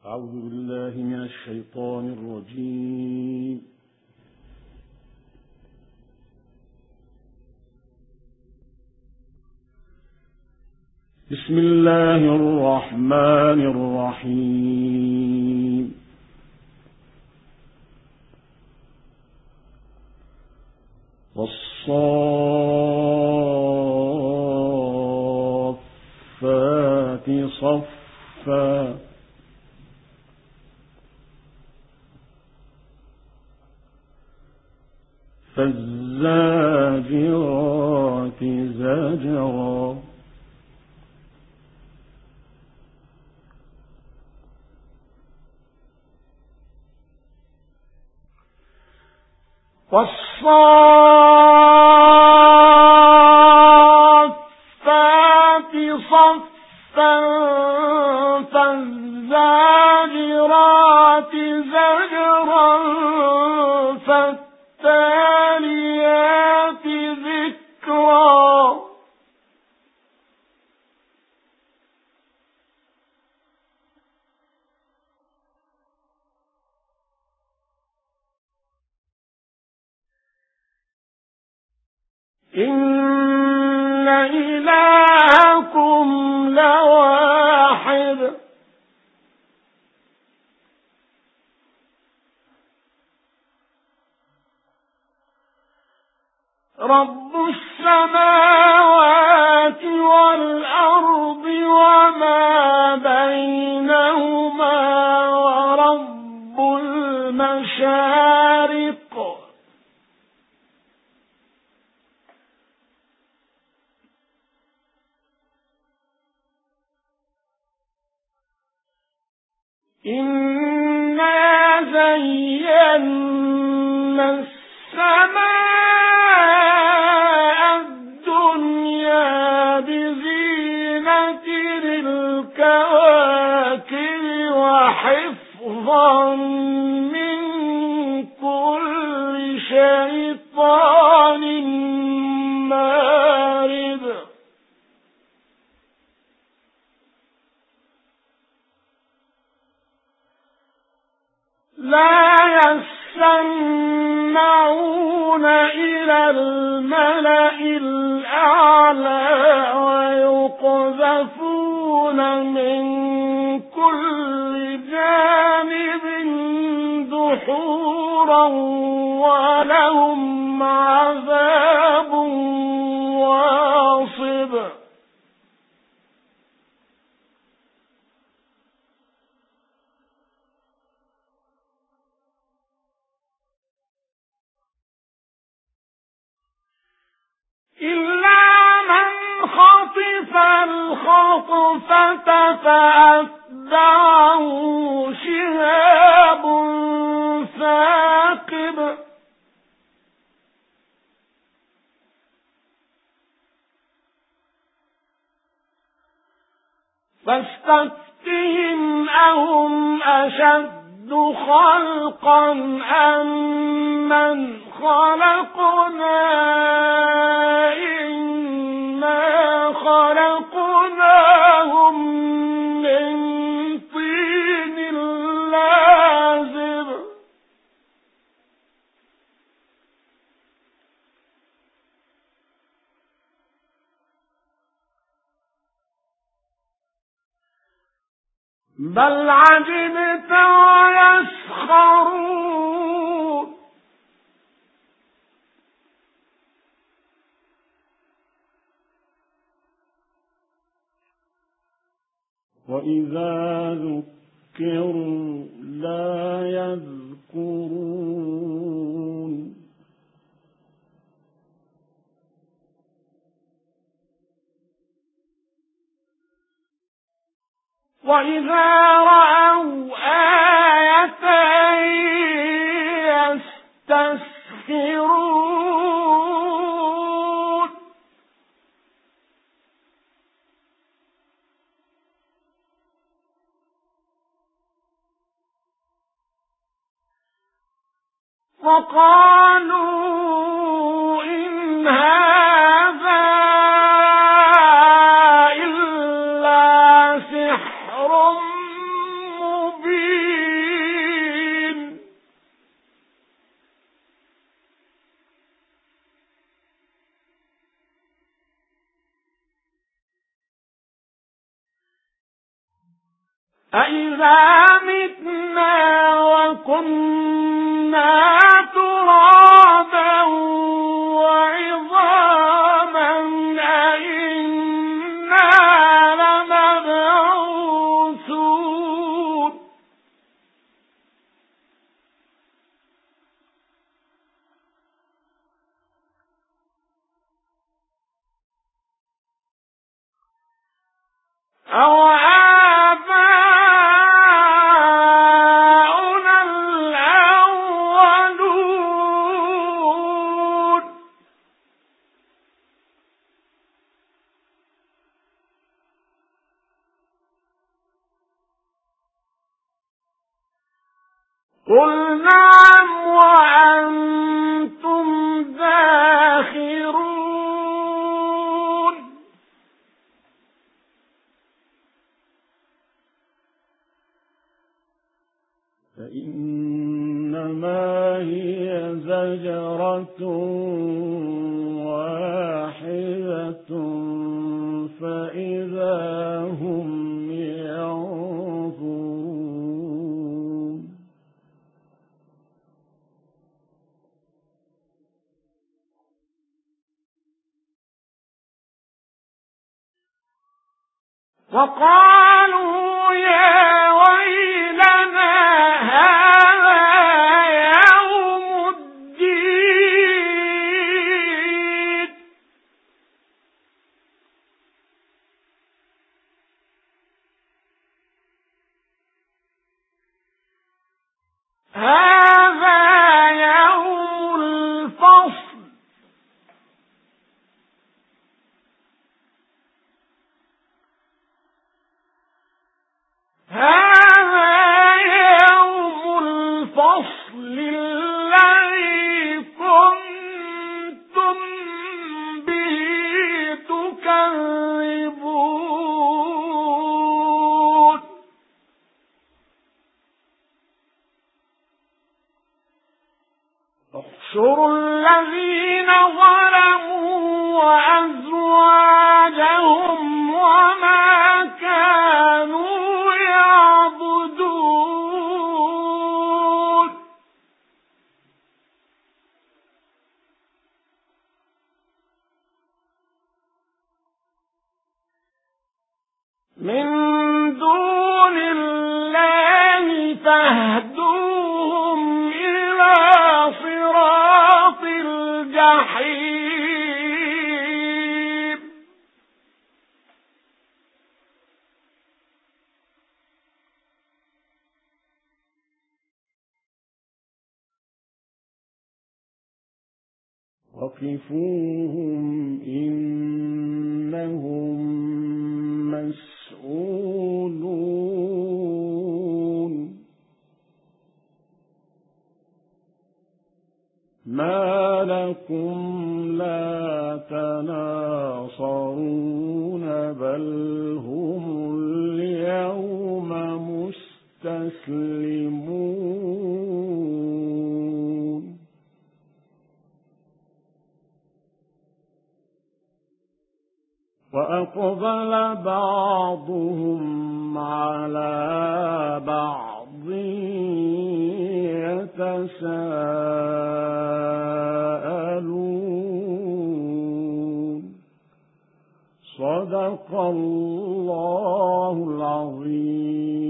أعوذ بالله من الشيطان الرجيم. بسم الله الرحمن الرحيم. والصافات صفا فالزاجرات زجرا والصافات صفا فالزاجرات زجرا فالتاليات ذكرا إن إلهكم لواحد رب السماوات والأرض وما بينهما ورب المشارق إنا زينا السماء الدنيا بزينة الكواكب وحفظا من كل شيطان مارد لا يسمعون إلى الملأ الأعلى ويقذفون من كل جانب دحورا ولهم عذاب واصب إلا من خطف الخطفة فأتبعه شهاب ثاقب فاستفتهم أهم أشد خلقا أم من خلقنا إنا خلقناهم من طين لازب بل عجبت ويسخرون وإذا ذكروا لا يذكرون وإذا رأوا آية يستسخرون وقالوا إن هذا إلا سحر مبين أَإِذَا مِتْنَا وَكُنَّا تُرَابًا وَعِظَامًا أَإِنَّا لَمَبْعُوثُونَ أَوَآبَاؤُنَا الْأَوَّلُونَ قُلْ نَعَمْ وَأَنْتُمْ دَاخِرُونَ فإنما هي زجرة واحدة فإذا هم ينظرون وقالوا يا ويلنا هذا يوم الدين هذا يوم الفصل الذي كنتم به تكذبون احشروا الذين ظلموا وأزواجهم وما كانوا يعبدون من دون الله فاهدوهم إلى صراط الجحيم وقفوهم إنهم مسؤولون ما لكم لا تناصرون بل هم اليوم مستسلمون وأقبل بعضهم على بعض يتساءلون صدق الله العظيم.